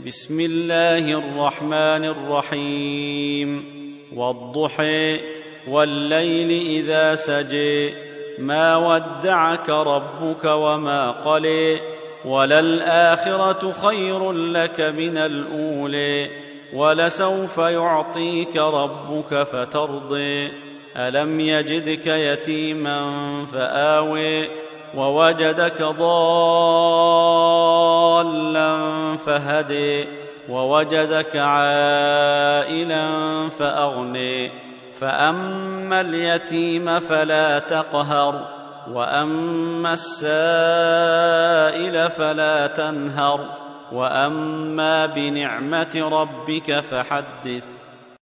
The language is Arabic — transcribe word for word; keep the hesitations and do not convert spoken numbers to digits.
بسم الله الرحمن الرحيم والضحى والليل إذا سجى ما ودعك ربك وما قلى وللآخرة خير لك من الأولى ولسوف يعطيك ربك فترضى ألم يجدك يتيما فآوى ووجدك ضالا فهدي ووجدك عائلا فأغني فأما اليتيم فلا تقهر وأما السائل فلا تنهر وأما بنعمة ربك فحدث